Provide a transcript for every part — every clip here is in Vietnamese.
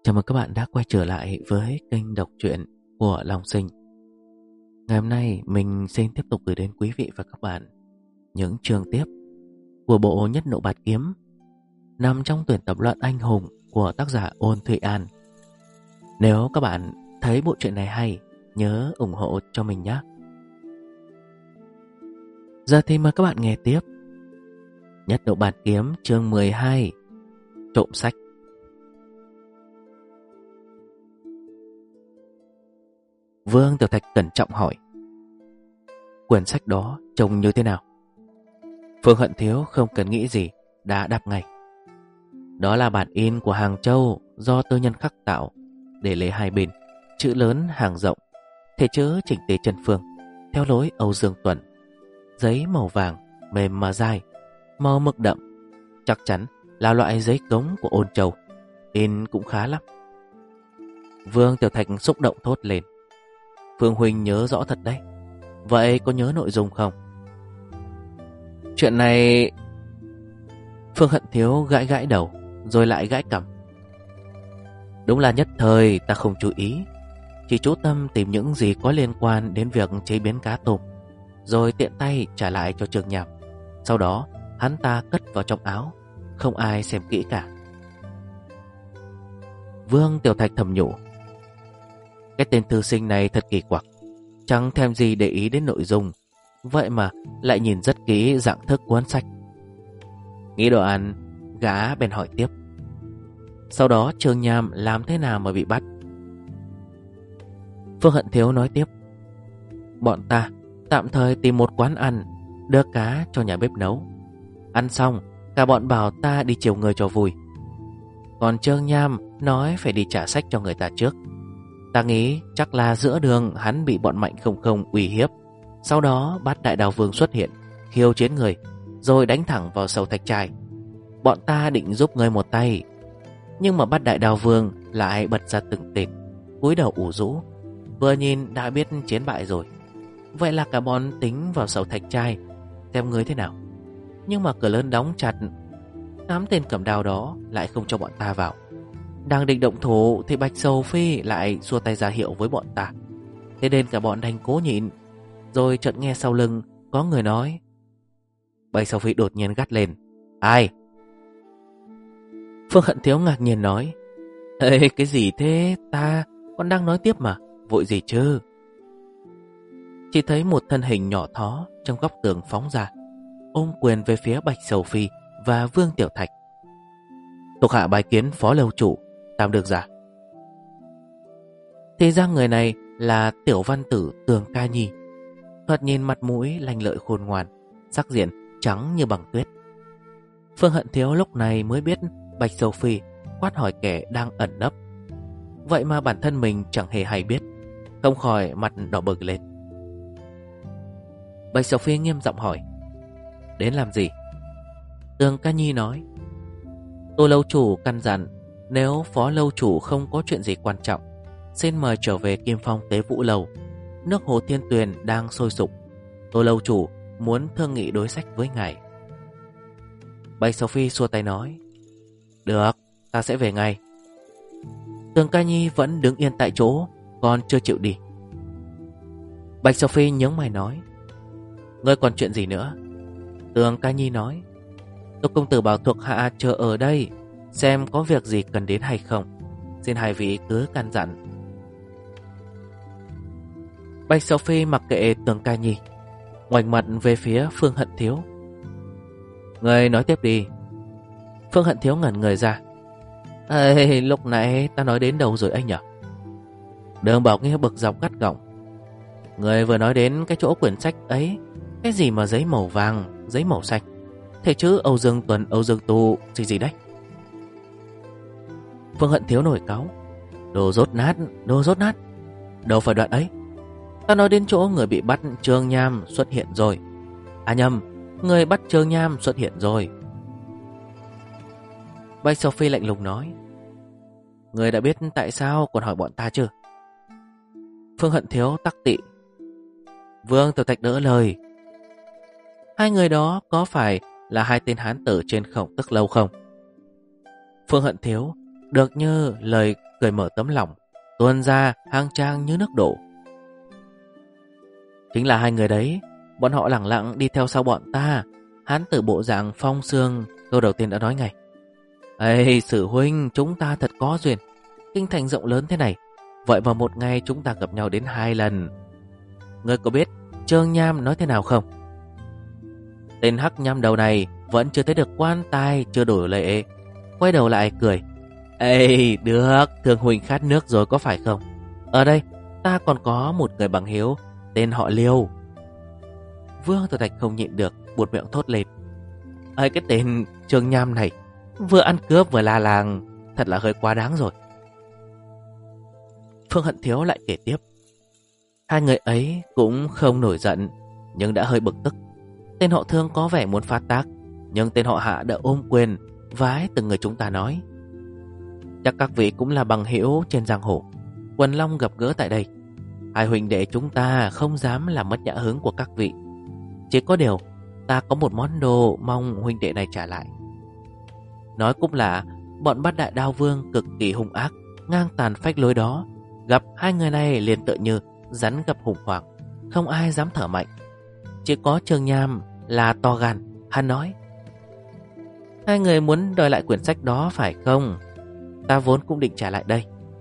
Chào mừng các bạn đã quay trở lại với kênh đọc truyện của Long Sinh. Ngày hôm nay mình xin tiếp tục gửi đến quý vị và các bạn những chương tiếp của bộ Nhất Nộ Bạt Kiếm nằm trong tuyển tập luận anh hùng của tác giả Ôn Thụy An. Nếu các bạn thấy bộ truyện này hay, nhớ ủng hộ cho mình nhé. Giờ thì mời các bạn nghe tiếp Nhất Nộ Bạt Kiếm chương 12, Trộm sách. Vương Tiểu Thạch cẩn trọng hỏi: quyển sách đó trông như thế nào? Phương Hận Thiếu không cần nghĩ gì đã đáp ngay: đó là bản in của Hàng Châu do tư nhân khắc tạo, để lễ hai bên, chữ lớn hàng rộng, thể chữ chỉnh tề chân phương, theo lối Âu Dương Tuần. Giấy màu vàng, mềm mà dai, màu mực đậm, chắc chắn là loại giấy cống của Ôn Châu. In cũng khá lắm. Vương Tiểu Thạch xúc động thốt lên: Phương huynh nhớ rõ thật đấy. Vậy có nhớ nội dung không? Chuyện này... Phương Hận Thiếu gãi gãi đầu, rồi lại gãi cằm. Đúng là nhất thời ta không chú ý, chỉ chú tâm tìm những gì có liên quan đến việc chế biến cá tôm, rồi tiện tay trả lại cho Trương Nham. Sau đó hắn ta cất vào trong áo, không ai xem kỹ cả. Vương Tiểu Thạch thầm nhủ: cái tên thư sinh này thật kỳ quặc, chẳng thèm gì để ý đến nội dung, vậy mà lại nhìn rất kỹ dạng thức cuốn sách. Nghĩ đồ ăn, gã bèn hỏi tiếp: sau đó Trương Nham làm thế nào mà bị bắt? Phương Hận Thiếu nói tiếp: bọn ta tạm thời tìm một quán ăn, đưa cá cho nhà bếp nấu. Ăn xong, cả bọn bảo ta đi chiều người cho vui. Còn Trương Nham nói phải đi trả sách cho người ta trước. Ta nghĩ chắc là giữa đường hắn bị bọn Mạnh Không Không uy hiếp, sau đó bắt Đại Đào Vương xuất hiện, khiêu chiến người, rồi đánh thẳng vào Sầu Thạch Trai. Bọn ta định giúp người một tay, nhưng mà bắt Đại Đào Vương lại bật ra từng tên, cúi đầu ủ rũ, vừa nhìn đã biết chiến bại rồi. Vậy là cả bọn tính vào Sầu Thạch Trai xem người thế nào. Nhưng mà cửa lớn đóng chặt, 8 tên cầm đao đó lại không cho bọn ta vào. Đang định động thủ thì Bạch Sầu Phi lại xua tay ra hiệu với bọn ta. Thế nên cả bọn đành cố nhịn. Rồi chợt nghe sau lưng có người nói. Bạch Sầu Phi đột nhiên gắt lên: ai? Phương Hận Thiếu ngạc nhiên nói: ê, cái gì thế? Ta còn đang nói tiếp mà, vội gì chứ? Chỉ thấy một thân hình nhỏ thó trong góc tường phóng ra, ôm quyền về phía Bạch Sầu Phi và Vương Tiểu Thạch: thuộc hạ bái kiến phó lâu chủ, tạm được giả. Thì ra người này là tiểu văn tử Tường Ca Nhi, thoạt nhìn mặt mũi lanh lợi khôn ngoan, sắc diện trắng như bằng tuyết. Phương Hận Thiếu lúc này mới biết Bạch Sầu Phi quát hỏi kẻ đang ẩn nấp, vậy mà bản thân mình chẳng hề hay biết, không khỏi mặt đỏ bừng lên. Bạch Sầu Phi nghiêm giọng hỏi: đến làm gì? Tường Ca Nhi nói: Tô lâu chủ căn dặn, nếu phó lâu chủ không có chuyện gì quan trọng, xin mời trở về Kim Phong Tế Vũ Lầu. Nước Hồ Thiên Tuyền đang sôi sục, Tô lâu chủ muốn thương nghị đối sách với ngài. Bạch Sầu Phi xua tay nói: được, ta sẽ về ngay. Tường Ca Nhi vẫn đứng yên tại chỗ, còn chưa chịu đi. Bạch Sầu Phi nhướng mày nói: ngươi còn chuyện gì nữa? Tường Ca Nhi nói: Tô công tử bảo thuộc hạ chờ ở đây, xem có việc gì cần đến hay không, xin hai vị cứ căn dặn. Bạch Sầu Phi mặc kệ Tường Ca Nhi, ngoảnh mặt về phía Phương Hận Thiếu: người nói tiếp đi. Phương Hận Thiếu ngẩn người ra: ê, lúc nãy ta nói đến đâu rồi anh nhỉ? Đường Bảo nghe bực dọc gắt gỏng: người vừa nói đến cái chỗ quyển sách ấy, cái gì mà giấy màu vàng, giấy màu xanh, thể chữ Âu Dương Tuần, Âu Dương Tu gì đấy? Phương Hận Thiếu nổi cáu: đồ rốt nát, đồ rốt nát. Đâu phải đoạn ấy. Ta nói đến chỗ người bị bắt Trương Nham xuất hiện rồi. À nhầm, người bắt Trương Nham xuất hiện rồi. Bạch Sầu Phi lạnh lùng nói: người đã biết tại sao còn hỏi bọn ta chưa? Phương Hận Thiếu tắc tị: Vương Tiểu Thạch đỡ lời: hai người đó có phải là hai tên hán tử trên Khổng Tức Lâu không? Phương Hận Thiếu được như lời cười mở tấm lòng, tuôn ra hang trang như nước đổ. Chính là hai người đấy, bọn họ lẳng lặng đi theo sau bọn ta. Hán tử bộ dạng phong sương câu đầu tiên đã nói ngay. Ê, Sử huynh, chúng ta thật có duyên. Kinh thành rộng lớn thế này, vậy mà một ngày chúng ta gặp nhau đến 2 lần. Ngươi có biết Trương Nham nói thế nào không? Tên hắc nham đầu này vẫn chưa thấy được quan tài, chưa đổi lệ. Quay đầu lại cười. Ê, được, Thương huynh khát nước rồi có phải không? Ở đây, ta còn có một người bằng hiếu, tên họ Liêu. Vương Tử Thạch không nhịn được, buột miệng thốt lên. Ê, cái tên Trương Nham này, vừa ăn cướp vừa la làng, thật là hơi quá đáng rồi. Phương Hận Thiếu lại kể tiếp. Hai người ấy cũng không nổi giận, nhưng đã hơi bực tức. Tên họ Thương có vẻ muốn phát tác, nhưng tên họ Hạ đã ôm quyền vái từng người chúng ta nói. Chắc các vị cũng là bằng hữu trên giang hồ, Quần Long gặp gỡ tại đây. Hai huynh đệ chúng ta không dám làm mất nhã hứng của các vị. Chỉ có điều, ta có một món đồ mong huynh đệ này trả lại. Nói cũng là, bọn Bát Đại Đao Vương cực kỳ hung ác, ngang tàn phách lối đó. Gặp hai người này liền tựa như rắn gặp hùng hoàng, không ai dám thở mạnh. Chỉ có Trương Nham là to gan. Hắn nói, hai người muốn đòi lại quyển sách đó phải không? Ta vốn cũng định trả lại đây.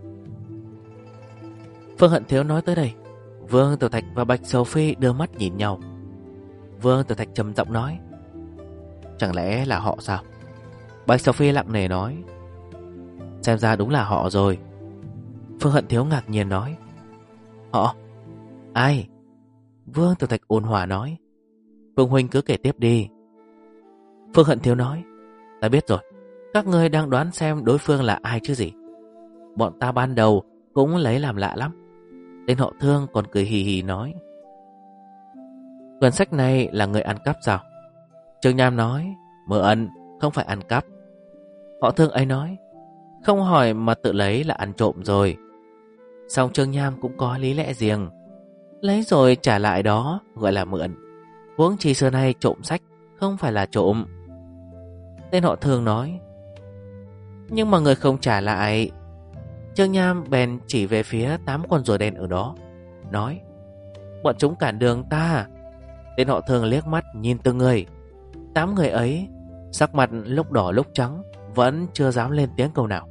Phương Hận Thiếu nói tới đây, Vương Tiểu Thạch và Bạch Sầu Phi đưa mắt nhìn nhau. Vương Tiểu Thạch trầm giọng nói, chẳng lẽ là họ sao? Bạch Sầu Phi lặng nề nói, xem ra đúng là họ rồi. Phương Hận Thiếu ngạc nhiên nói, họ? Ai? Vương Tiểu Thạch ôn hòa nói, Phương huynh cứ kể tiếp đi. Phương Hận Thiếu nói, ta biết rồi, các ngươi đang đoán xem đối phương là ai chứ gì. Bọn ta ban đầu cũng lấy làm lạ lắm. Tên họ Thương còn cười hì hì nói, quyển sách này là người ăn cắp sao? Trương Nham nói, mượn, không phải ăn cắp. Họ Thương ấy nói, không hỏi mà tự lấy là ăn trộm rồi. Xong Trương Nham cũng có lý lẽ riêng, lấy rồi trả lại đó gọi là mượn. Huống chi xưa nay trộm sách không phải là trộm. Tên họ Thương nói, nhưng mà người không trả lại. Trương Nham bèn chỉ về phía 8 con rùa đen ở đó, nói, bọn chúng cản đường ta. Tên họ Thương liếc mắt nhìn từng người. 8 người ấy sắc mặt lúc đỏ lúc trắng, vẫn chưa dám lên tiếng câu nào.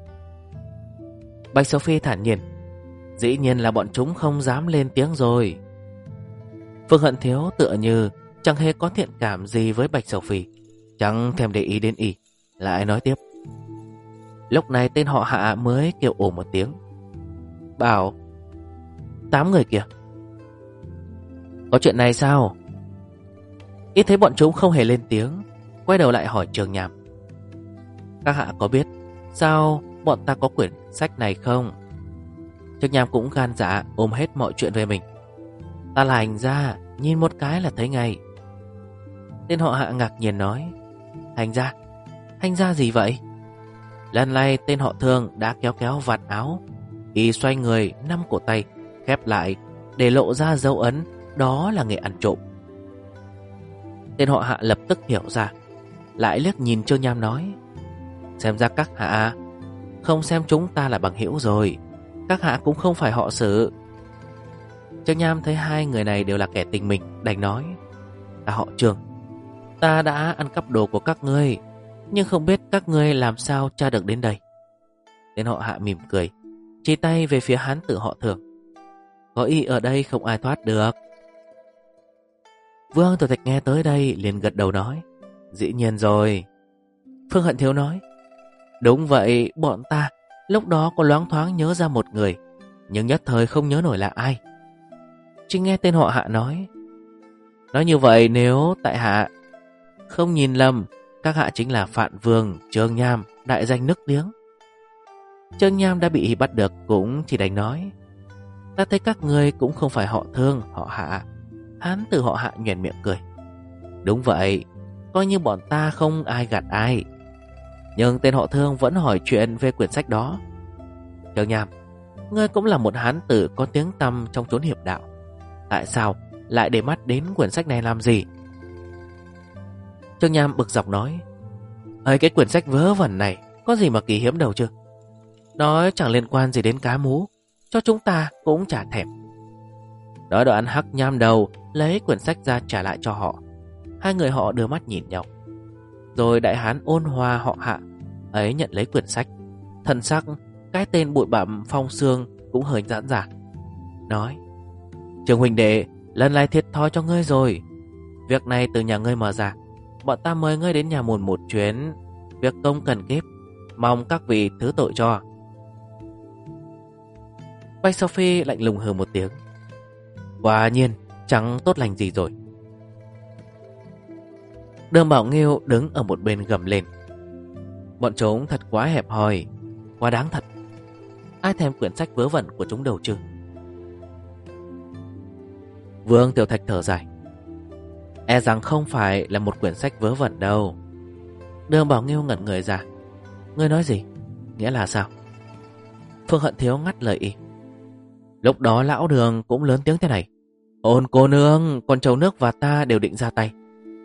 Bạch Sophie thản nhiên, dĩ nhiên là bọn chúng không dám lên tiếng rồi. Phương Hận Thiếu tựa như chẳng hề có thiện cảm gì với Bạch Sophie, chẳng thèm để ý đến y, lại nói tiếp. Lúc này tên họ Hạ mới kêu ồ một tiếng, bảo, 8 người kìa, có chuyện này sao? Ít thấy bọn chúng không hề lên tiếng, quay đầu lại hỏi Trương Nham, các hạ có biết sao bọn ta có quyển sách này không? Trương Nham cũng gan dạ ôm hết mọi chuyện về mình. Ta là hành gia, nhìn một cái là thấy ngay. Tên họ Hạ ngạc nhiên nói, hành gia? Hành gia gì vậy? Lần này tên họ Thương đã kéo kéo vạt áo, y xoay người 5 cổ tay khép lại để lộ ra dấu ấn, đó là nghề ăn trộm. Tên họ Hạ lập tức hiểu ra, lại liếc nhìn Trương Nham nói, xem ra các hạ không xem chúng ta là bằng hữu rồi. Các hạ cũng không phải họ Sử. Trương Nham thấy hai người này đều là kẻ tình mình, đành nói, ta họ Trương, ta đã ăn cắp đồ của các ngươi, nhưng không biết các ngươi làm sao tra được đến đây. Tên họ Hạ mỉm cười, chỉ tay về phía hán tử họ Thường, có y ở đây không ai thoát được. Vương Tử Thạch nghe tới đây liền gật đầu nói, dĩ nhiên rồi. Phương Hận Thiếu nói, đúng vậy, bọn ta lúc đó có loáng thoáng nhớ ra một người, nhưng nhất thời không nhớ nổi là ai. Chỉ nghe tên họ Hạ nói như vậy, nếu tại hạ không nhìn lầm, các hạ chính là Phạn Vương Trương Nham, đại danh nức tiếng. Trương Nham đã bị bắt được cũng chỉ đành nói, ta thấy các ngươi cũng không phải họ Thương, họ Hạ. Hán tử họ Hạ nhoẻn miệng cười, đúng vậy, coi như bọn ta không ai gạt ai. Nhưng tên họ Thương vẫn hỏi chuyện về quyển sách đó. Trương Nham, ngươi cũng là một hán tử có tiếng tăm trong chốn hiệp đạo, tại sao lại để mắt đến quyển sách này làm gì? Trương Nham bực dọc nói, cái quyển sách vớ vẩn này Có gì mà kỳ hiếm đâu chứ. Nói chẳng liên quan gì đến cá mú, cho chúng ta cũng chả thèm. Nói đoạn Hắc nham đầu lấy quyển sách ra trả lại cho họ. Hai người họ đưa mắt nhìn nhau. Rồi đại hán ôn hòa họ Hạ ấy nhận lấy quyển sách. Thần sắc cái tên bụi bặm phong xương cũng hơi giãn ra. Nói: Trường huynh đệ, lần này thiệt thòi cho ngươi rồi. Việc này từ nhà ngươi mở ra, bọn ta mời ngươi đến nhà môn một chuyến. Việc công cần kiếp, mong các vị thứ tội cho. Bạch Sophie lạnh lùng hừ một tiếng. Quả nhiên chẳng tốt lành gì rồi. Đường Bảo Nghiêu đứng ở một bên gầm lên: Bọn chúng thật quá hẹp hòi, quá đáng thật. Ai thèm quyển sách vớ vẩn của chúng đâu chứ? Vương Tiểu Thạch thở dài: E rằng không phải là một quyển sách vớ vẩn đâu. Đường Bảo Nghiêu ngẩn người ra: Ngươi nói gì? Nghĩa là sao? Phương Hận Thiếu ngắt lời y: Lúc đó lão Đường cũng lớn tiếng thế này: Ôn cô nương, con trâu nước và ta đều định ra tay.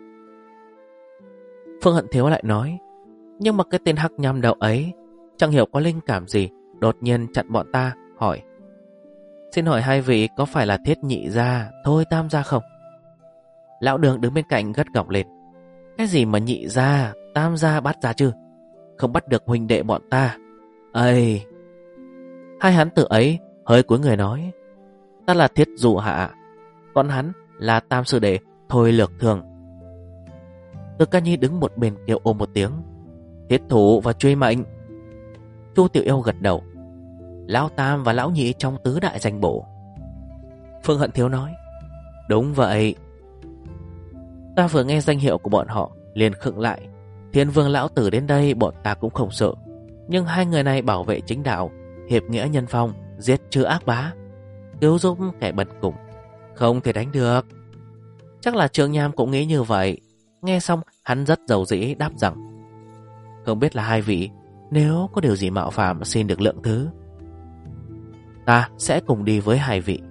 Phương Hận Thiếu lại nói: Nhưng mà cái tên Hắc nham đầu ấy chẳng hiểu có linh cảm gì, đột nhiên chặn bọn ta, hỏi: Xin hỏi hai vị có phải là Thiết Nhị gia, Thôi Tam gia không? Lão Đường đứng bên cạnh gắt gỏng lên: Cái gì mà nhị gia, tam gia, bát gia chứ? Không bắt được huynh đệ bọn ta. Ây! Hai hắn tử ấy hơi cúi người nói: Ta là Thiết Dụ Hạ, còn hắn là Tam sư đệ Thôi Lược Thường. Từ Ca Nhi đứng một bên kêu ôm một tiếng: Thiết thủ và truy mệnh. Chu Tiểu Yêu gật đầu: Lão Tam và Lão Nhị trong tứ đại danh bổ. Phương Hận Thiếu nói: Đúng vậy. Ta vừa nghe danh hiệu của bọn họ liền khựng lại. Thiên Vương lão tử đến đây bọn ta cũng không sợ, nhưng hai người này bảo vệ chính đạo, hiệp nghĩa nhân phong, giết trừ ác bá, cứu giúp kẻ bần cùng, không thể đánh được. Chắc là Trương Nham cũng nghĩ như vậy. Nghe xong hắn rất dầu dĩ đáp rằng: Không biết là hai vị nếu có điều gì mạo phạm xin được lượng thứ. Ta sẽ cùng đi với hai vị.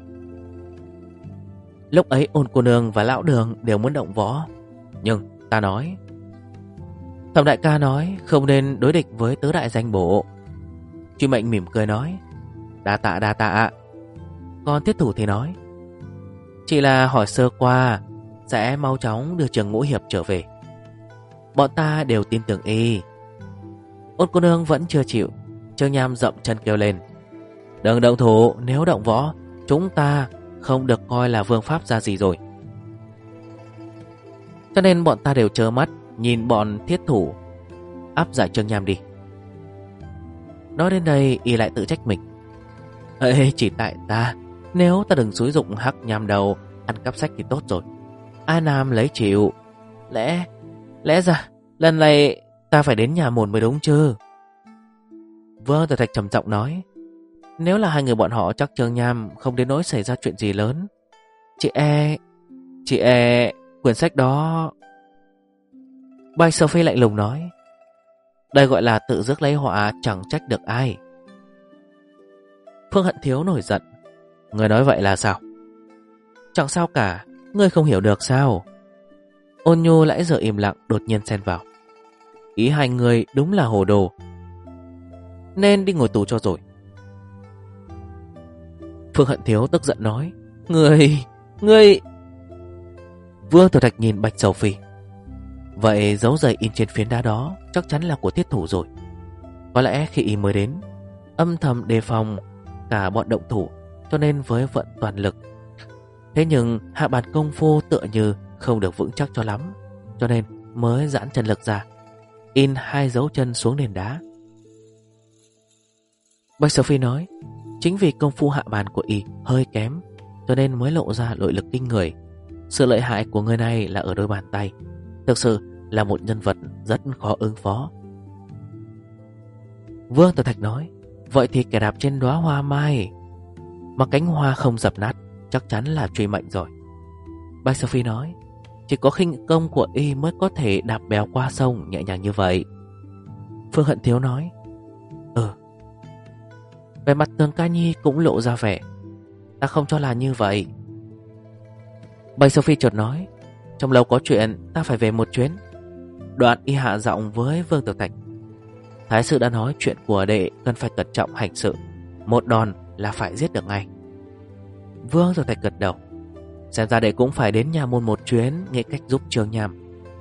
Lúc ấy Ôn cô nương và lão Đường đều muốn động võ, nhưng ta nói: Thẩm đại ca nói không nên đối địch với tứ đại danh bổ. Truy mệnh mỉm cười nói: Đa tạ đa tạ. Còn Thiết thủ thì nói: Chỉ là hỏi sơ qua, sẽ mau chóng đưa Trường Ngũ Hiệp trở về. Bọn ta đều tin tưởng y. Ôn cô nương vẫn chưa chịu. Trương Nham dậm chân kêu lên: Đừng động thủ, nếu động võ chúng ta không được coi là vương pháp ra gì rồi. Cho nên bọn ta đều trơ mắt nhìn bọn Thiết thủ áp giải Trương Nham đi. Nói đến đây y lại tự trách mình: Ê, chỉ tại ta, nếu ta đừng xúi dụng Hắc nham đầu ăn cắp sách thì tốt rồi. Ai Nam lấy chịu. Lẽ ra lần này ta phải đến nhà môn mới đúng chứ? Vương Tiểu Thạch trầm trọng nói: Nếu là hai người bọn họ chắc Trương Nham không đến nỗi xảy ra chuyện gì lớn. Chị e quyển sách đó. Bạch Sophie lạnh lùng nói: Đây gọi là tự rước lấy họa, chẳng trách được ai. Phương Hận Thiếu nổi giận: Người nói vậy là sao? Chẳng sao cả, ngươi không hiểu được sao? Ôn Nhu lãi giờ im lặng đột nhiên xen vào: Ý hai người đúng là hồ đồ, nên đi ngồi tù cho rồi. Phương Hận Thiếu tức giận nói: Ngươi... Vương Tiểu Thạch nhìn Bạch Sophie: Vậy dấu giày in trên phiến đá đó chắc chắn là của Thiết thủ rồi. Có lẽ khi y mới đến, âm thầm đề phòng cả bọn động thủ, cho nên với vận toàn lực. Thế nhưng hạ bản công phu tựa như không được vững chắc cho lắm, cho nên mới giãn chân lực ra, in hai dấu chân xuống nền đá. Bạch Sophie nói: Chính vì công phu hạ bàn của y hơi kém, cho nên mới lộ ra nội lực kinh người. Sự lợi hại của người này là ở đôi bàn tay, thực sự là một nhân vật rất khó ứng phó. Vương Tiểu Thạch nói: Vậy thì kẻ đạp trên đóa hoa mai mà cánh hoa không dập nát chắc chắn là truy mệnh rồi. Bạch Sophie nói: Chỉ có khinh công của y mới có thể đạp bèo qua sông nhẹ nhàng như vậy. Phương Hận Thiếu nói: Về mặt Tường Ca Nhi cũng lộ ra vẻ: Ta không cho là như vậy. Bạch Sophie chợt nói: Trong lâu có chuyện, ta phải về một chuyến. Đoạn y hạ giọng với Vương Tiểu Thạch: Thái sư đã nói chuyện của đệ cần phải cẩn trọng hành sự. Một đòn là phải giết được ngay. Vương Tiểu Thạch gật đầu. Xem ra đệ cũng phải đến nhà môn một chuyến, nghĩ cách giúp Trương Nham.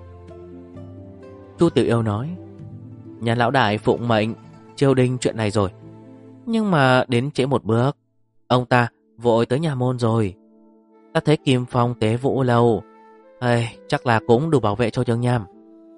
Chu Tiểu Yêu nói, nhà lão đại phụng mệnh triều đình chuyện này rồi, nhưng mà đến trễ một bước. Ông ta vội tới nhà môn rồi. Ta thấy Kim Phong Tế Vũ Lâu, chắc là cũng đủ bảo vệ cho Trương Nham.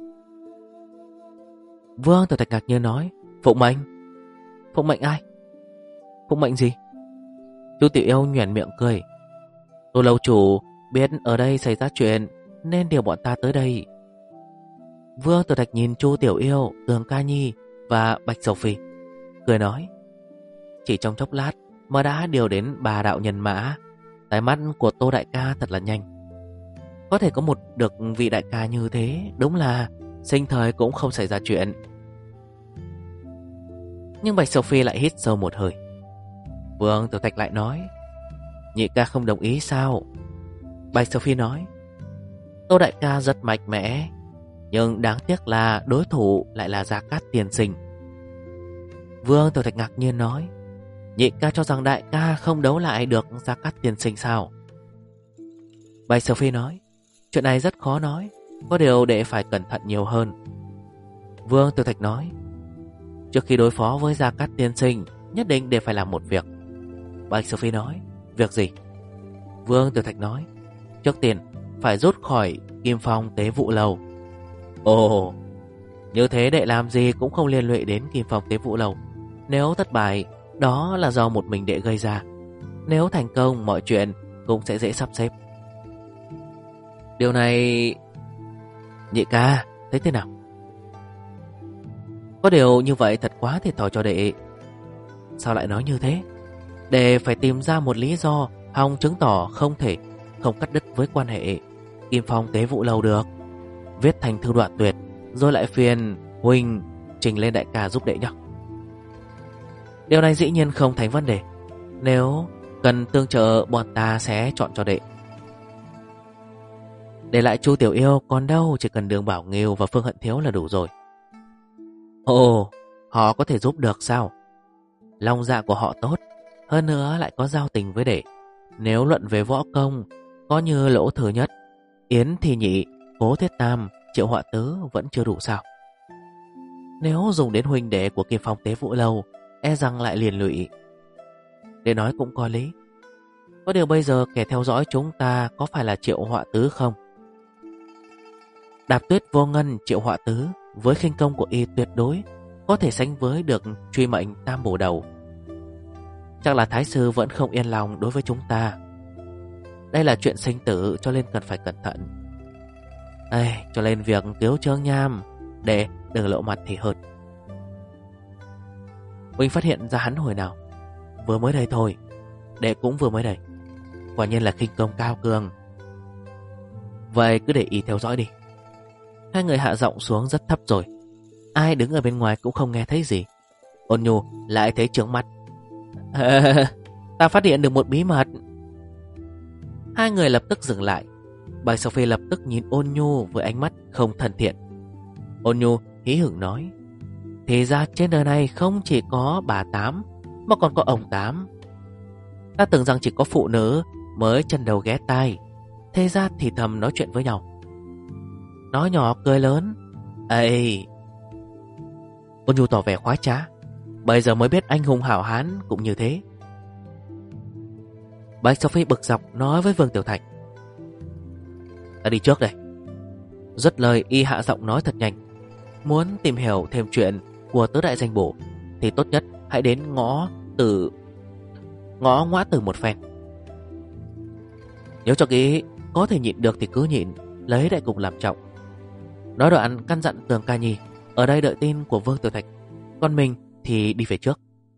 Vương Tiểu Thạch ngạc nhiên nói, phụng mệnh? Phụng mệnh ai? Phụng mệnh gì? Chu Tiểu Yêu nhoẻn miệng cười. Tô lâu chủ biết ở đây xảy ra chuyện nên điều bọn ta tới đây. Vương Tiểu Thạch nhìn Chu Tiểu Yêu, Tường Ca Nhi và Bạch Sầu Phi, cười nói, chỉ trong chốc lát mà đã điều đến 3 đạo nhân mã. Tai mắt của Tô đại ca thật là nhanh. Có thể có một được vị đại ca như thế, đúng là sinh thời cũng không xảy ra chuyện. Nhưng Bạch Sầu Phi lại hít sâu một hơi. Vương Tiểu Thạch lại nói, nhị ca không đồng ý sao? Bạch Sầu Phi nói, Tô đại ca rất mạnh mẽ, nhưng đáng tiếc là đối thủ lại là Gia Cát Tiên Sinh. Vương Tiểu Thạch ngạc nhiên nói, nhị ca cho rằng đại ca không đấu lại được Gia Cát Tiên Sinh sao? Bạch Sầu Phi nói, chuyện này rất khó nói, có điều đệ phải cẩn thận nhiều hơn. Vương Tiểu Thạch nói, trước khi đối phó với Gia Cát Tiên Sinh, nhất định đệ phải làm một việc. Bạch Sầu Phi nói, việc gì? Vương Tiểu Thạch nói, trước tiên phải rút khỏi Kim Phong Tế Vũ Lâu. Ồ, như thế đệ làm gì cũng không liên lụy đến Kim Phong Tế Vũ Lâu. Nếu thất bại, đó là do một mình đệ gây ra. Nếu thành công, mọi chuyện cũng sẽ dễ sắp xếp. Điều này... Nhị ca, thấy thế nào? Có điều như vậy thật quá thiệt thòi cho đệ. Sao lại nói như thế? Đệ phải tìm ra một lý do hòng chứng tỏ không thể không cắt đứt với quan hệ Kim Phong Tế Vũ Lâu được. Viết thành thư đoạn tuyệt, rồi lại phiền huynh trình lên đại ca giúp đệ nhé. Điều này dĩ nhiên không thành vấn đề. Nếu cần tương trợ, bọn ta sẽ chọn cho đệ. Để lại Chu Tiểu Yêu còn đâu, chỉ cần Đường Bảo Nghiêu và Phương Hận Thiếu là đủ rồi. Ồ, họ có thể giúp được sao? Lòng dạ của họ tốt, hơn nữa lại có giao tình với đệ. Nếu luận về võ công, có như Lỗ Thừa Nhất, Yến Thì Nhị, Cố Thiết Tam, Triệu Họa Tứ vẫn chưa đủ sao? Nếu dùng đến huynh đệ của Kim Phong Tế Vũ Lâu, e rằng lại liền lụy. Để nói cũng có lý. Có điều bây giờ kẻ theo dõi chúng ta có phải là Triệu Họa Tứ không? Đạp Tuyết Vô Ngân Triệu Họa Tứ với khinh công của y tuyệt đối có thể sánh với được truy mệnh Tam Bổ Đầu. Chắc là Thái sư vẫn không yên lòng đối với chúng ta. Đây là chuyện sinh tử, cho nên cần phải cẩn thận. Cho nên việc cứu Trương Nham để đừng lộ mặt thì hơn. Huynh phát hiện ra hắn hồi nào? Vừa mới đây thôi. Đệ cũng vừa mới đây. Quả nhiên là khinh công cao cường. Vậy cứ để ý theo dõi đi. Hai người hạ giọng xuống rất thấp rồi. Ai đứng ở bên ngoài cũng không nghe thấy gì. Ôn Nhu lại thấy trướng mắt. Ta phát hiện được một bí mật. Hai người lập tức dừng lại. Bạch Sophie lập tức nhìn Ôn Nhu với ánh mắt không thân thiện. Ôn Nhu hí hửng nói, thì ra trên đời này không chỉ có bà Tám mà còn có ông Tám. Ta tưởng rằng chỉ có phụ nữ mới chân đầu ghé tai, thế ra thì thầm nói chuyện với nhau. Nói nhỏ cười lớn. Ôn Nhu tỏ vẻ khoái trá. Bây giờ mới biết anh hùng hảo hán cũng như thế. Bạch Sophie bực dọc nói với Vương Tiểu Thạch, ta đi trước đây. Dứt lời y hạ giọng nói thật nhanh. Muốn tìm hiểu thêm chuyện của tứ đại danh bổ thì tốt nhất hãy đến ngõ ngoã tử một phen. Nhớ cho kỹ, có thể nhịn được thì cứ nhịn, lấy đại cục làm trọng. Nói đoạn căn dặn Tường Ca Nhi ở đây đợi tin của Vương Tiểu Thạch, còn mình thì đi về trước.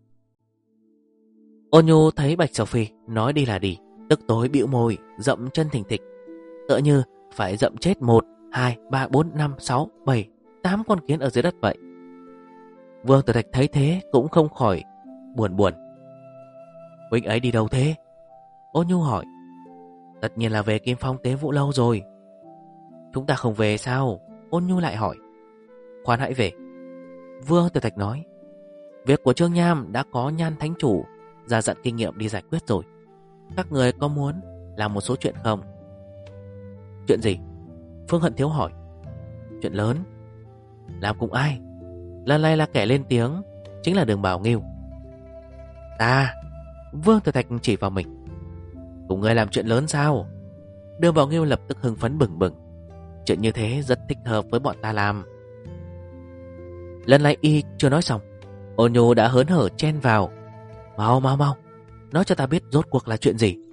Ôn Nhu thấy Bạch Sophie nói đi là đi, tức tối bĩu môi, dậm chân thình thịch, tựa như phải dậm chết 1, 2, 3, 4, 5, 6, 7, 8 con kiến ở dưới đất vậy. Vương Tiểu Thạch thấy thế cũng không khỏi buồn. Huynh ấy đi đâu thế? Ôn Nhu hỏi. Tất nhiên là về Kim Phong Tế Vũ Lâu rồi. Chúng ta không về sao? Ôn Nhu lại hỏi. Khoan hãy về. Vương Tiểu Thạch nói: Việc của Trương Nham đã có Nhan Thánh Chủ ra dặn kinh nghiệm đi giải quyết rồi. Các người có muốn làm một số chuyện không? Chuyện gì? Phương Hận Thiếu hỏi. Chuyện lớn. Làm cùng ai? Lần này là kẻ lên tiếng chính là Đường Bảo Nghiêu. Ta. Vương Tiểu Thạch chỉ vào mình. Cùng ngươi làm chuyện lớn sao? Đường Bảo Nghiêu lập tức hưng phấn bừng bừng. Chuyện như thế rất thích hợp với bọn ta làm. Lần này y chưa nói xong, Ôn Nhu đã hớn hở chen vào. Mau mau mau, nói cho ta biết rốt cuộc là chuyện gì.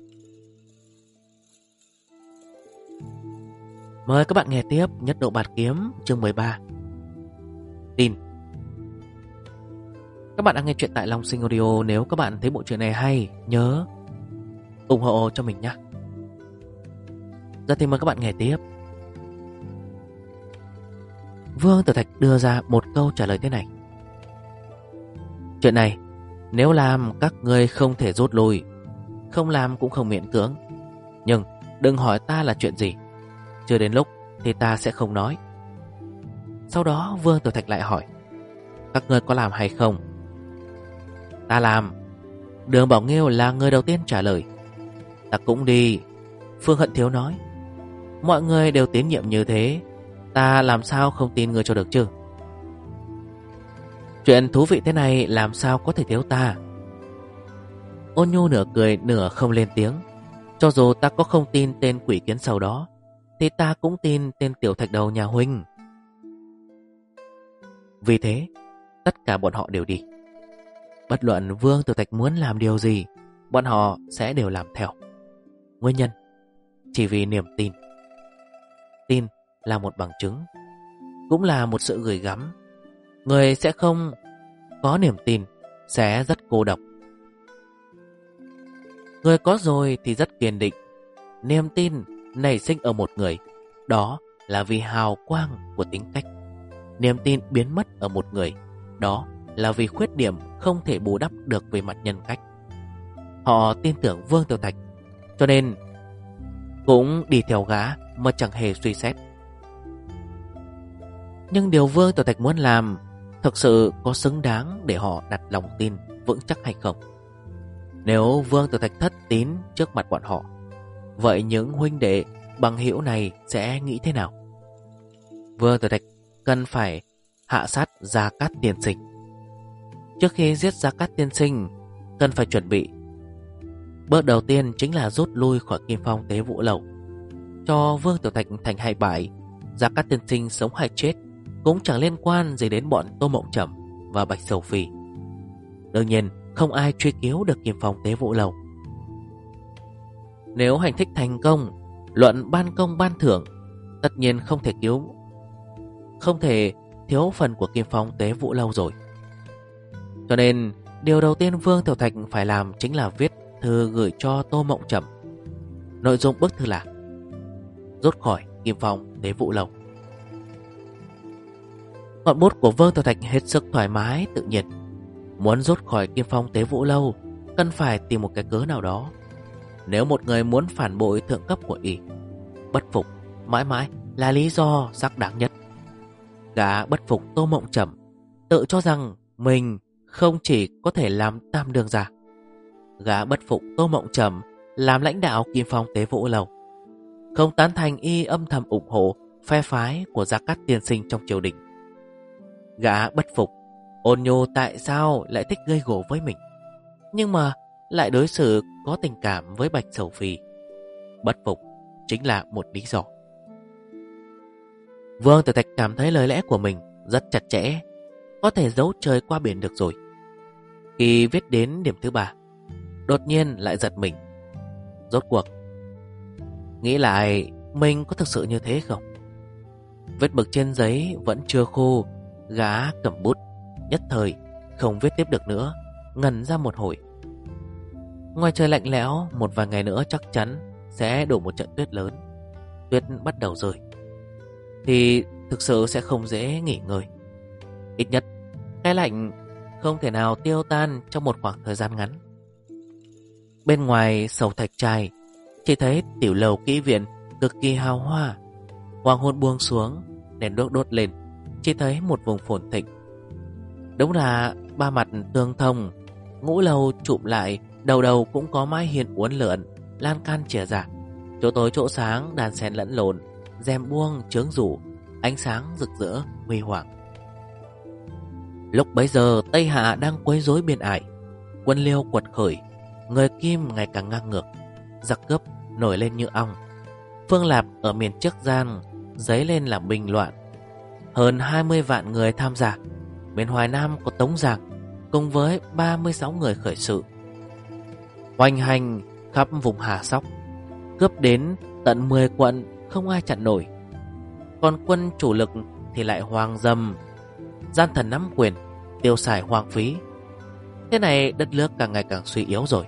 Mời các bạn nghe tiếp Nhất Độ Bạt Kiếm chương 13. Tin. Các bạn đang nghe chuyện tại Long Sinh Audio. Nếu các bạn thấy bộ truyện này hay, nhớ ủng hộ cho mình nhé. Giờ thì mời các bạn nghe tiếp. Vương Tiểu Thạch đưa ra một câu trả lời thế này: Chuyện này nếu làm các ngươi không thể rút lui, không làm cũng không miễn cưỡng. Nhưng đừng hỏi ta là chuyện gì, chưa đến lúc thì ta sẽ không nói. Sau đó Vương Tiểu Thạch lại hỏi: Các ngươi có làm hay không? Ta làm. Đường Bảo Nghiêu là người đầu tiên trả lời. Ta cũng đi, Phương Hận Thiếu nói. Mọi người đều tín nhiệm như thế, ta làm sao không tin người cho được chứ? Chuyện thú vị thế này làm sao có thể thiếu ta? Ôn Nhu nửa cười nửa không lên tiếng. Cho dù ta có không tin tên quỷ kiến sầu đó, thì ta cũng tin tên tiểu thạch đầu nhà huynh. Vì thế tất cả bọn họ đều đi. Bất luận Vương Tiểu Thạch muốn làm điều gì, bọn họ sẽ đều làm theo. Nguyên nhân chỉ vì niềm tin. Tin là một bằng chứng, cũng là một sự gửi gắm. Người sẽ không có niềm tin sẽ rất cô độc. Người có rồi thì rất kiên định. Niềm tin nảy sinh ở một người, đó là vì hào quang của tính cách. Niềm tin biến mất ở một người, đó là vì khuyết điểm không thể bù đắp được về mặt nhân cách. Họ tin tưởng Vương Tiểu Thạch, cho nên cũng đi theo gã mà chẳng hề suy xét. Nhưng điều Vương Tiểu Thạch muốn làm thực sự có xứng đáng để họ đặt lòng tin vững chắc hay không? Nếu Vương Tiểu Thạch thất tín trước mặt bọn họ, vậy những huynh đệ bằng hữu này sẽ nghĩ thế nào? Vương Tiểu Thạch cần phải hạ sát Gia Cát Tiên Sinh. Trước khi giết Gia Cát Tiên Sinh, cần phải chuẩn bị. Bước đầu tiên chính là rút lui khỏi Kim Phong Tế Vũ Lầu, cho Vương Tiểu Thạch thành hai bại. Gia Cát Tiên Sinh sống hay chết cũng chẳng liên quan gì đến bọn Tô Mộng Trầm và Bạch Sầu Phi. Đương nhiên không ai truy cứu được Kim Phong Tế Vũ Lầu. Nếu hành thích thành công, luận ban công ban thưởng, tất nhiên không thể thiếu phần của Kim Phong Tế Vũ Lâu rồi. Cho nên điều đầu tiên Vương Tiểu Thạch phải làm chính là viết thư gửi cho Tô Mộng Trầm. Nội dung bức thư là: rút khỏi Kim Phong Tế Vũ Lâu. Ngọn bút của Vương Tiểu Thạch hết sức thoải mái tự nhiên. Muốn rút khỏi Kim Phong Tế Vũ Lâu, cần phải tìm một cái cớ nào đó. Nếu một người muốn phản bội thượng cấp của y, bất phục mãi mãi là lý do xác đáng nhất. Gã bất phục Tô Mộng Trầm, tự cho rằng mình không chỉ có thể làm tam đường giả. Gã bất phục Tô Mộng Trầm làm lãnh đạo Kim Phong Tế Vũ Lầu, không tán thành y âm thầm ủng hộ phe phái của Gia Cát Tiên Sinh trong triều đình. Gã bất phục Ôn Nhu tại sao lại thích gây gổ với mình, nhưng mà lại đối xử có tình cảm với Bạch Sầu Phi. Bất phục chính là một lý do. Vương Tiểu Thạch cảm thấy lời lẽ của mình rất chặt chẽ, có thể giấu trời qua biển được rồi. Khi viết đến điểm thứ 3, đột nhiên lại giật mình. Rốt cuộc nghĩ lại, mình có thực sự như thế không? Vết mực trên giấy vẫn chưa khô. Gã cầm bút, nhất thời không viết tiếp được nữa, ngần ra một hồi. Ngoài trời lạnh lẽo, một vài ngày nữa chắc chắn sẽ đổ một trận tuyết lớn. Tuyết bắt đầu rơi thì thực sự sẽ không dễ nghỉ ngơi. Ít nhất cái lạnh không thể nào tiêu tan trong một khoảng thời gian ngắn. Bên ngoài sầu thạch trai, chỉ thấy tiểu lầu kỹ viện cực kỳ hào hoa. Hoàng hôn buông xuống, đèn đuốc đốt lên, chỉ thấy một vùng phồn thịnh. Đúng là ba mặt tương thông, ngũ lâu chụm lại, đầu đầu cũng có mái hiên uốn lượn, lan can chìa ra. Chỗ tối chỗ sáng đàn sen lẫn lộn, rèm buông chướng rủ, ánh sáng rực rỡ huy hoàng. Lúc bấy giờ Tây Hạ đang quấy rối biên ải, quân Liêu quật khởi, người Kim ngày càng ngang ngược, giặc cướp nổi lên như ong. Phương Lạp ở miền Trước Giang dấy lên làm binh loạn, hơn 20 vạn người tham gia. Bên Hoài Nam có Tống Giang cùng với 36 người khởi sự, hoành hành khắp vùng Hà Sóc, cướp đến tận 10 quận không ai chặn nổi. Còn quân chủ lực thì lại hoang dâm, gian thần nắm quyền, tiêu xài hoang phí. Thế này đất nước càng ngày càng suy yếu rồi.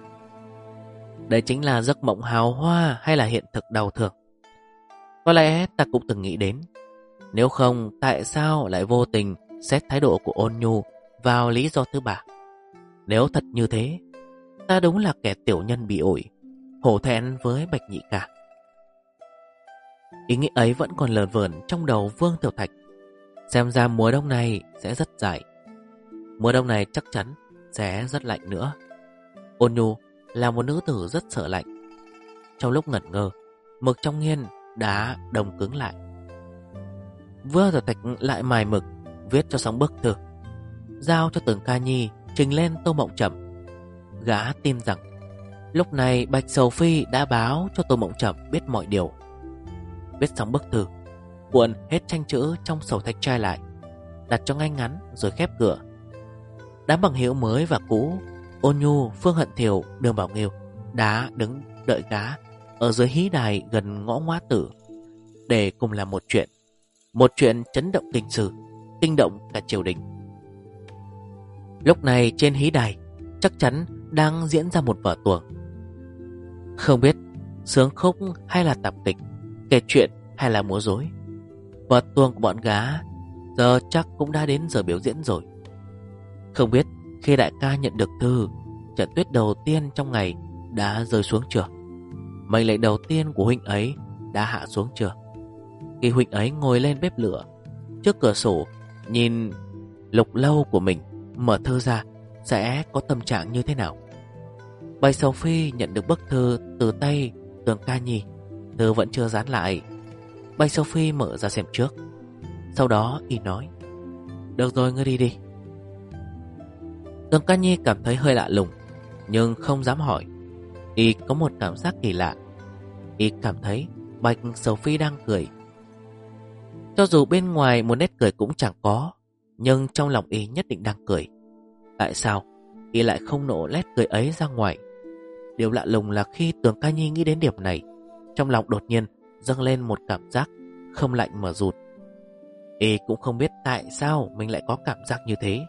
Đây chính là giấc mộng hào hoa hay là hiện thực đau thương? Có lẽ ta cũng từng nghĩ đến. Nếu không, tại sao lại vô tình xét thái độ của Ôn Nhu vào lý do thứ ba? Nếu thật như thế, ta đúng là kẻ tiểu nhân bị ổi, hổ thẹn với Bạch Nhị Ca. Ý nghĩ ấy vẫn còn lờn vờn trong đầu Vương Tiểu Thạch. Xem ra mùa đông này sẽ rất dài. Mùa đông này chắc chắn sẽ rất lạnh nữa. Ôn Nhu là một nữ tử rất sợ lạnh. Trong lúc ngẩn ngơ, mực trong nghiên đã đông cứng lại. Vương Tiểu Thạch lại mài mực, viết cho xong bức thư, giao cho Tưởng Ca Nhi trình lên Tô Mộng Trầm. Gã tin rằng lúc này Bạch Sầu Phi đã báo cho Tô Mộng Trầm biết mọi điều. Viết xong bức thư, cuộn hết tranh chữ trong sổ thạch trai lại, đặt cho ngay ngắn rồi khép cửa. Đám bằng hữu mới và cũ, Ôn Nhu, Phương Hận Thiều, Đường Bảo Nghiêu đã đứng đợi gã ở dưới hí đài gần ngõ Ngoá Tử để cùng làm một chuyện chấn động kinh sử, kinh động cả triều đình. Lúc này trên hí đài chắc chắn đang diễn ra một vở tuồng. Không biết sướng khúc hay là tạp kịch, kể chuyện hay là múa rối. Vở tuồng của bọn gã giờ chắc cũng đã đến giờ biểu diễn rồi. Không biết khi đại ca nhận được thư, trận tuyết đầu tiên trong ngày đã rơi xuống chưa? Mệnh lệnh đầu tiên của huynh ấy đã hạ xuống chưa? Khi huynh ấy ngồi lên bếp lửa trước cửa sổ nhìn lục lâu của mình mở thư ra, sẽ có tâm trạng như thế nào? Bạch Sầu Phi nhận được bức thư từ tay Tưởng Ca Nhi. Thư vẫn chưa dán lại. Bạch Sầu Phi mở ra xem trước. Sau đó y nói: "Được rồi, ngươi đi đi." Tưởng Ca Nhi cảm thấy hơi lạ lùng, nhưng không dám hỏi. Y có một cảm giác kỳ lạ. Y cảm thấy Bạch Sầu Phi đang cười. Cho dù bên ngoài một nét cười cũng chẳng có, nhưng trong lòng y nhất định đang cười. Tại sao y lại không nổ nét cười ấy ra ngoài? Điều lạ lùng là khi Tưởng Ca Nhi nghĩ đến điểm này, trong lòng đột nhiên dâng lên một cảm giác không lạnh mà rụt. Y cũng không biết tại sao mình lại có cảm giác như thế.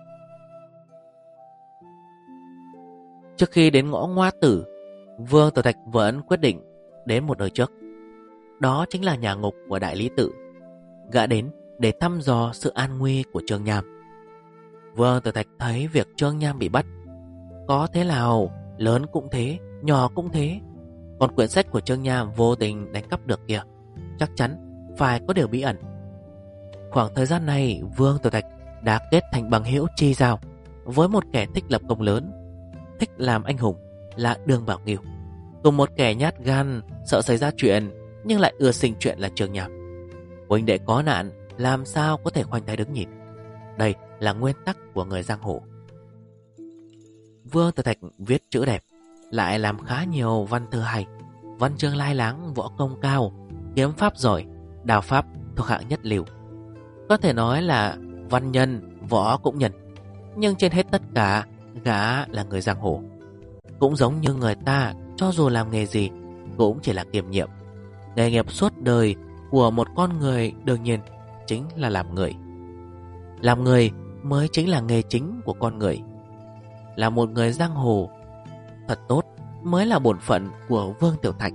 Trước khi đến ngõ Ngoa Tử, Vương Tiểu Thạch vẫn quyết định đến một nơi trước. Đó chính là nhà ngục của Đại Lý Tự. Gã đến để thăm dò sự an nguy của Trương Nham. Vương Tiểu Thạch thấy việc Trương Nham bị bắt, có thế nào lớn cũng thế, nhỏ cũng thế. Còn quyển sách của Trương Nham vô tình đánh cắp được kìa, chắc chắn phải có điều bí ẩn. Khoảng thời gian này, Vương Tiểu Thạch đã kết thành bằng hữu chi giao với một kẻ thích lập công lớn, thích làm anh hùng là Đường Bảo Nghiêu, cùng một kẻ nhát gan sợ xảy ra chuyện nhưng lại ưa sinh chuyện là Trương Nham. Huynh đệ có nạn, làm sao có thể khoanh tay đứng nhìn? Đây là nguyên tắc của người giang hồ. Vương Tiểu Thạch viết chữ đẹp, lại làm khá nhiều văn thơ hay, văn chương lai láng, võ công cao, kiếm pháp giỏi, đao pháp thuộc hạng nhất流. Có thể nói là văn nhân, võ cũng nhân. Nhưng trên hết tất cả, gã là người giang hồ. Cũng giống như người ta, cho dù làm nghề gì cũng chỉ là kiêm nhiệm. Nghề nghiệp suốt đời của một con người đương nhiên chính là làm người. Làm người mới chính là nghề chính của con người. Là một người giang hồ thật tốt mới là bổn phận của Vương Tiểu Thạch.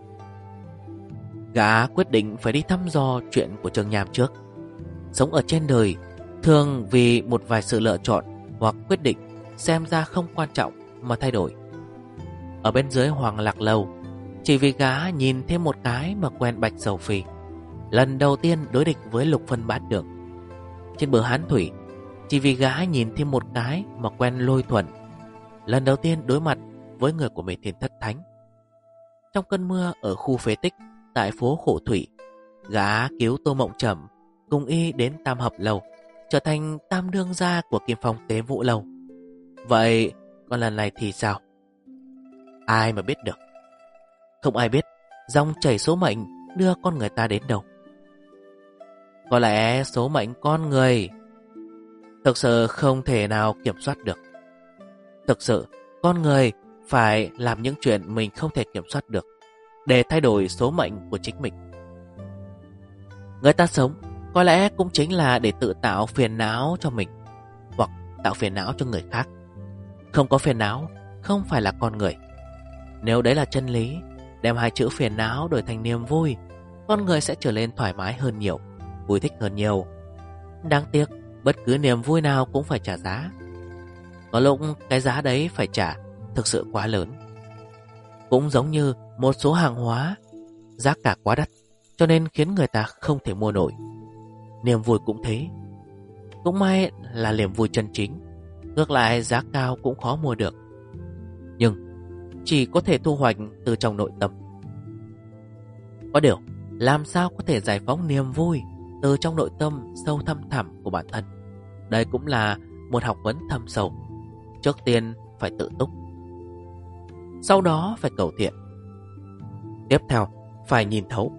Gã quyết định phải đi thăm dò chuyện của Trương Nham trước. Sống ở trên đời, thường vì một vài sự lựa chọn hoặc quyết định xem ra không quan trọng mà thay đổi. Ở bên dưới Hoàng Lạc Lâu, chỉ vì gã nhìn thêm một cái mà quen Bạch Sầu Phi, lần đầu tiên đối địch với Lục Phân Bát Đường. Trên bờ Hán Thủy, chỉ vì gã nhìn thêm một cái mà quen lôi thuần. Lần đầu tiên đối mặt với người của Mê Thiên Thất Thánh. Trong cơn mưa ở khu phế tích tại phố Khổ Thủy, gã cứu Tô Mộng Trầm cùng y đến Tam Hợp Lầu, trở thành tam đương gia của Kim Phong Tế Vũ Lầu. Vậy còn lần này thì sao? Ai mà biết được. Không ai biết dòng chảy số mệnh đưa con người ta đến đâu. Có lẽ số mệnh con người thực sự không thể nào kiểm soát được. Thực sự con người phải làm những chuyện mình không thể kiểm soát được để thay đổi số mệnh của chính mình. Người ta sống có lẽ cũng chính là để tự tạo phiền não cho mình, hoặc tạo phiền não cho người khác. Không có phiền não không phải là con người. Nếu đấy là chân lý, đem hai chữ phiền não đổi thành niềm vui, con người sẽ trở nên thoải mái hơn nhiều, vui thích hơn nhiều. Đáng tiếc, bất cứ niềm vui nào cũng phải trả giá. Có lúc cái giá đấy phải trả thực sự quá lớn. Cũng giống như một số hàng hóa, giá cả quá đắt cho nên khiến người ta không thể mua nổi. Niềm vui cũng thế. Cũng may là niềm vui chân chính, ngược lại giá cao cũng khó mua được, nhưng chỉ có thể thu hoạch từ trong nội tâm. Có điều, làm sao có thể giải phóng niềm vui từ trong nội tâm sâu thăm thẳm của bản thân? Đây cũng là một học vấn thâm sâu. Trước tiên phải tự túc, sau đó phải cầu thiện, tiếp theo phải nhìn thấu,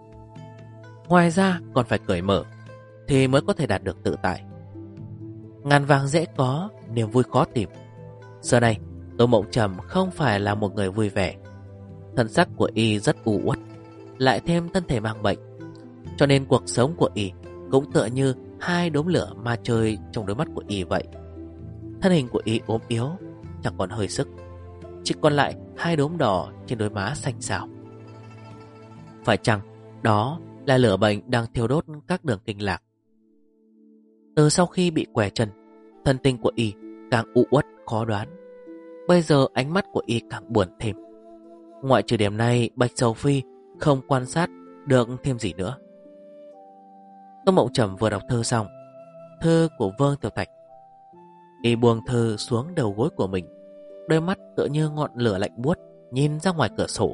ngoài ra còn phải cởi mở thì mới có thể đạt được tự tại. Ngàn vàng dễ có, niềm vui khó tìm. Giờ này Tô Mộng Trầm không phải là một người vui vẻ. Thân sắc của y rất u uất, lại thêm thân thể mang bệnh, cho nên cuộc sống của y cũng tựa như hai đốm lửa ma chơi trong đôi mắt của y vậy. Thân hình của y ốm yếu, chẳng còn hơi sức, chỉ còn lại hai đốm đỏ trên đôi má xanh xao. Phải chăng đó là lửa bệnh đang thiêu đốt các đường kinh lạc? Từ sau khi bị què chân, thân tình của y càng u uất khó đoán. Bây giờ ánh mắt của y càng buồn thêm. Ngoại trừ điểm này, Bạch Sầu Phi không quan sát được thêm gì nữa. Tô Mộng Trầm vừa đọc thơ xong, thơ của Vương Tiểu Thạch. Y buông thơ xuống đầu gối của mình, đôi mắt tựa như ngọn lửa lạnh buốt nhìn ra ngoài cửa sổ.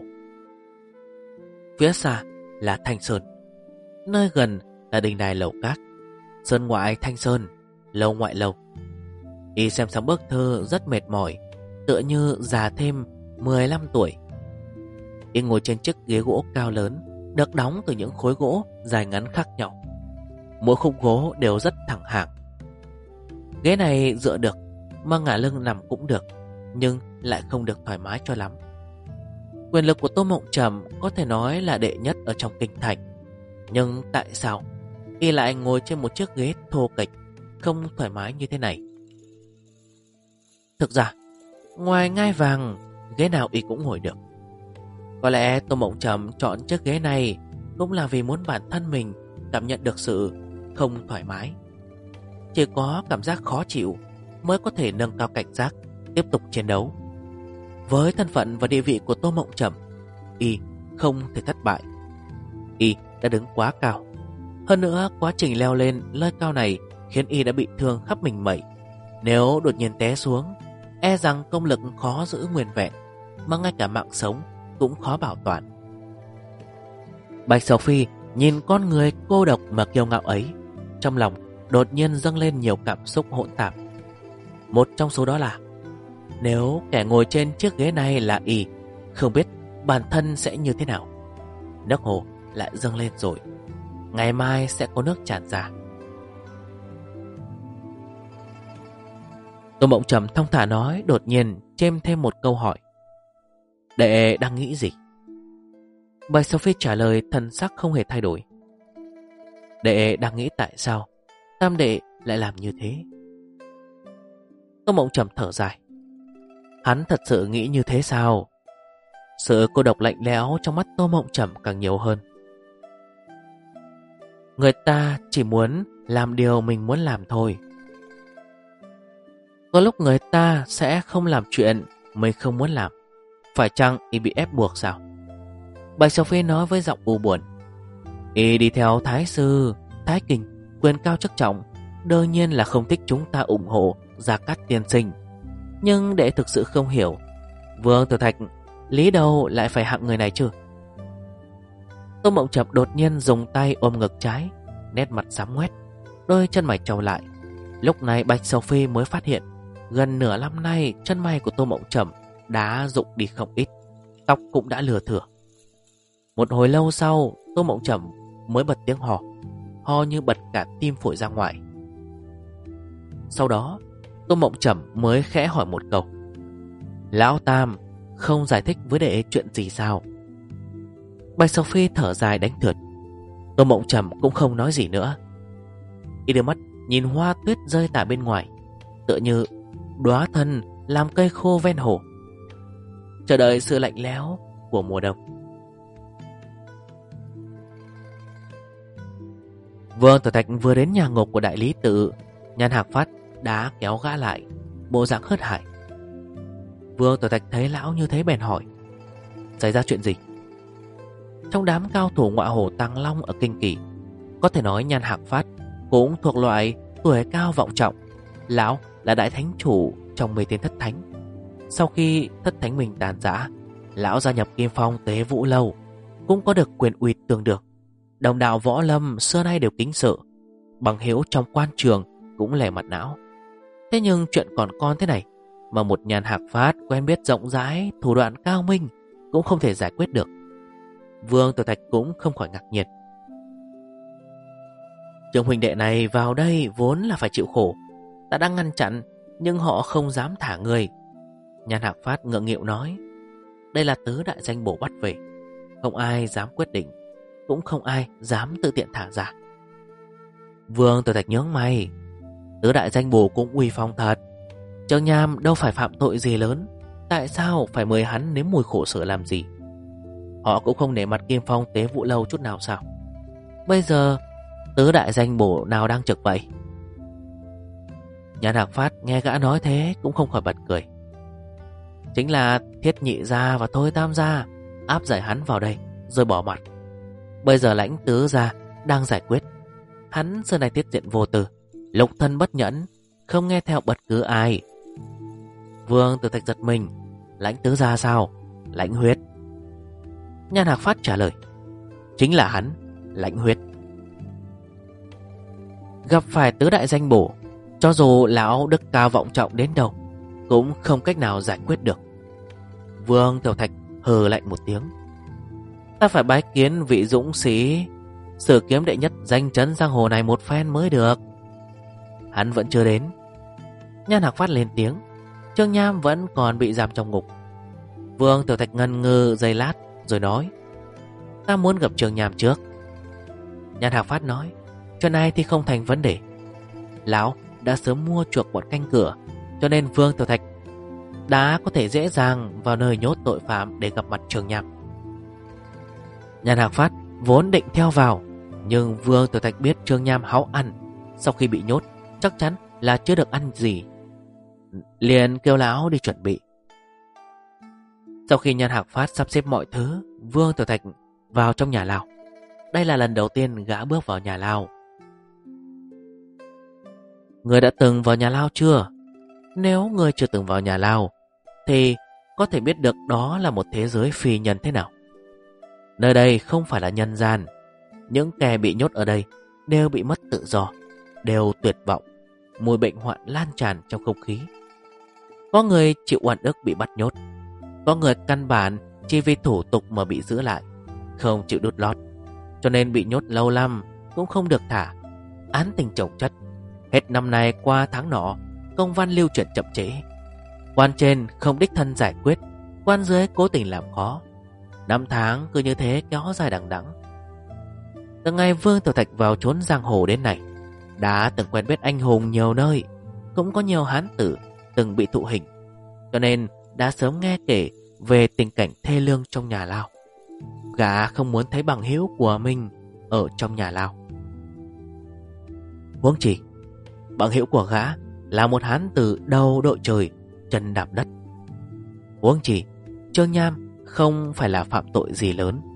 Phía xa là Thanh Sơn, nơi gần là đình đài Lầu Cát. Sơn ngoại Thanh Sơn, lâu ngoại lâu. Y xem xong bức thơ rất mệt mỏi, tựa như già thêm 15 tuổi. Y ngồi trên chiếc ghế gỗ cao lớn, được đóng từ những khối gỗ dài ngắn khác nhau. Mỗi khúc gỗ đều rất thẳng hàng. Ghế này dựa được, mà ngả lưng nằm cũng được, nhưng lại không được thoải mái cho lắm. Quyền lực của Tô Mộng Trầm có thể nói là đệ nhất ở trong kinh thành, nhưng tại sao y lại ngồi trên một chiếc ghế thô kệch, không thoải mái như thế này? Thực ra, ngoài ngai vàng, ghế nào y cũng ngồi được. Có lẽ Tô Mộng Trầm chọn chiếc ghế này cũng là vì muốn bản thân mình cảm nhận được sự không thoải mái. Chỉ có cảm giác khó chịu mới có thể nâng cao cảnh giác, tiếp tục chiến đấu. Với thân phận và địa vị của Tô Mộng Trầm, y không thể thất bại. Y đã đứng quá cao. Hơn nữa, quá trình leo lên nơi cao này khiến y đã bị thương khắp mình mẩy. Nếu đột nhiên té xuống, e rằng công lực khó giữ nguyên vẹn, mà ngay cả mạng sống cũng khó bảo toàn. Bạch Sầu Phi nhìn con người cô độc mà kiêu ngạo ấy, trong lòng đột nhiên dâng lên nhiều cảm xúc hỗn tạp. Một trong số đó là, nếu kẻ ngồi trên chiếc ghế này là y, không biết bản thân sẽ như thế nào. Nước hồ lại dâng lên rồi, ngày mai sẽ có nước tràn ra. Tô Mộng Trầm thong thả nói, đột nhiên chêm thêm một câu hỏi. Đệ đang nghĩ gì? Bạch Sầu Phi trả lời thần sắc không hề thay đổi. Đệ đang nghĩ tại sao tam đệ lại làm như thế. Tô Mộng Trầm thở dài. Hắn thật sự nghĩ như thế sao? Sự cô độc lạnh lẽo trong mắt Tô Mộng Trầm càng nhiều hơn. Người ta chỉ muốn làm điều mình muốn làm thôi. Có lúc người ta sẽ không làm chuyện mình không muốn làm. Phải chăng y bị ép buộc sao? Bạch Sầu Phi nói với giọng u buồn. Y đi theo Thái Sư, Thái Kinh, quyền cao chức trọng, đương nhiên là không thích chúng ta ủng hộ Gia Cát tiên sinh. Nhưng đệ thực sự không hiểu, Vương Tiểu Thạch lý đâu lại phải hạng người này chứ? Tô Mộng Chập đột nhiên dùng tay ôm ngực trái, nét mặt xám ngoét, đôi chân mày trầu lại. Lúc này Bạch Sầu Phi mới phát hiện gần nửa năm nay chân mày của Tô Mộng Chập đã rụng đi không ít, tóc cũng đã lừa thưa. Một hồi lâu sau, Tô Mộng Chập mới bật tiếng hò, ho như bật cả tim phổi ra ngoài. Sau đó Tô Mộng Chập mới khẽ hỏi một câu: Lão Tam không giải thích với đệ chuyện gì sao? Bạch Sầu Phi thở dài đánh thượt. Tô Mộng Chập cũng không nói gì nữa. Y đưa mắt nhìn hoa tuyết rơi tại bên ngoài, tựa như đóa thân làm cây khô ven hồ, chờ đợi sự lạnh lẽo của mùa đông. Vương Tiểu Thạch vừa đến nhà ngục của đại lý tự, Nhan Hạc Phát đã kéo gã lại, bộ dạng hớt hải. Vương Tiểu Thạch thấy lão như thế bèn hỏi: Xảy ra chuyện gì? Trong đám cao thủ ngọa hổ Tàng Long ở Kinh Kỳ, có thể nói Nhan Hạc Phát cũng thuộc loại tuổi cao vọng trọng. Lão là đại thánh chủ trong 10 tên thất thánh. Sau khi thất thánh mình tàn rã, lão gia nhập Kim Phong Tế Vũ Lâu, cũng có được quyền uy tương đương. Đồng đạo võ lâm xưa nay đều kính sợ, bằng hữu trong quan trường cũng lẻ mặt não. Thế nhưng chuyện còn con thế này mà một Nhan Hạc Phát quen biết rộng rãi, thủ đoạn cao minh cũng không thể giải quyết được. Vương Tiểu Thạch cũng không khỏi ngạc nhiên. Trường huynh đệ này vào đây vốn là phải chịu khổ, ta đang ngăn chặn nhưng họ không dám thả người. Nhan Hạc Phát ngượng nghịu nói: Đây là tứ đại danh bổ bắt về, không ai dám quyết định, cũng không ai dám tự tiện thả ra. Vương Tiểu Thạch nhướng mày: Tứ đại danh bổ cũng uy phong thật. Trương Nham đâu phải phạm tội gì lớn, tại sao phải mời hắn nếm mùi khổ sở làm gì? Họ cũng không nể mặt Kim Phong Tế Vũ Lâu chút nào sao? Bây giờ tứ đại danh bổ nào đang trực vậy? Nhan Hạc Phát nghe gã nói thế cũng không khỏi bật cười. Chính là Thiết Nhị gia và Thôi Tam gia áp giải hắn vào đây rồi bỏ mặt. Bây giờ Lãnh Tứ gia đang giải quyết. Hắn xưa nay tiết diện vô tư, lục thân bất nhẫn, không nghe theo bất cứ ai. Vương Tiểu Thạch giật mình: Lãnh Tứ gia sao? Lãnh Huyết. Nhan Hạc Phát trả lời: Chính là hắn, Lãnh Huyết. Gặp phải tứ đại danh bổ, cho dù lão đức cao vọng trọng đến đâu cũng không cách nào giải quyết được. Vương Tiểu Thạch hừ lạnh một tiếng: Ta phải bái kiến vị dũng sĩ sử kiếm đệ nhất danh chấn giang hồ này một phen mới được. Hắn vẫn chưa đến. Nhan Hạc Phát lên tiếng: Trương Nham vẫn còn bị giam trong ngục. Vương Tiểu Thạch ngần ngừ giây lát rồi nói: Ta muốn gặp Trương Nham trước. Nhan Hạc Phát nói: Chuyện này thì không thành vấn đề. Lão đã sớm mua chuộc bọn canh cửa, cho nên Vương Tiểu Thạch đã có thể dễ dàng vào nơi nhốt tội phạm để gặp mặt Trương Nham. Nhan Hạc Phát vốn định theo vào, nhưng Vương Tiểu Thạch biết Trương Nham háu ăn, sau khi bị nhốt chắc chắn là chưa được ăn gì, liền kêu lão đi chuẩn bị. Sau khi Nhan Hạc Phát sắp xếp mọi thứ, Vương Tiểu Thạch vào trong nhà lao. Đây là lần đầu tiên gã bước vào nhà lao. Người đã từng vào nhà lao chưa? Nếu người chưa từng vào nhà lao thì có thể biết được đó là một thế giới phi nhân thế nào. Nơi đây không phải là nhân gian. Những kẻ bị nhốt ở đây đều bị mất tự do, đều tuyệt vọng. Mùi bệnh hoạn lan tràn trong không khí. Có người chịu oan ức bị bắt nhốt, có người căn bản chỉ vì thủ tục mà bị giữ lại, không chịu đút lót, cho nên bị nhốt lâu lắm cũng không được thả. Án tình chồng chất, hết năm này qua tháng nọ, công văn lưu chuyển chậm trễ. Quan trên không đích thân giải quyết, quan dưới cố tình làm khó. 5 tháng cứ như thế kéo dài đằng đẵng. Từ ngày Vương Tiểu Thạch vào trốn giang hồ đến nay, đã từng quen biết anh hùng nhiều nơi, cũng có nhiều hán tử từng bị thụ hình, cho nên đã sớm nghe kể về tình cảnh thê lương trong nhà lao. Gã không muốn thấy bằng hữu của mình ở trong nhà lao. Huống chi bằng hữu của gã là một hán tử đầu đội trời, chân đạp đất. Huống chi Trương Nham không phải là phạm tội gì lớn,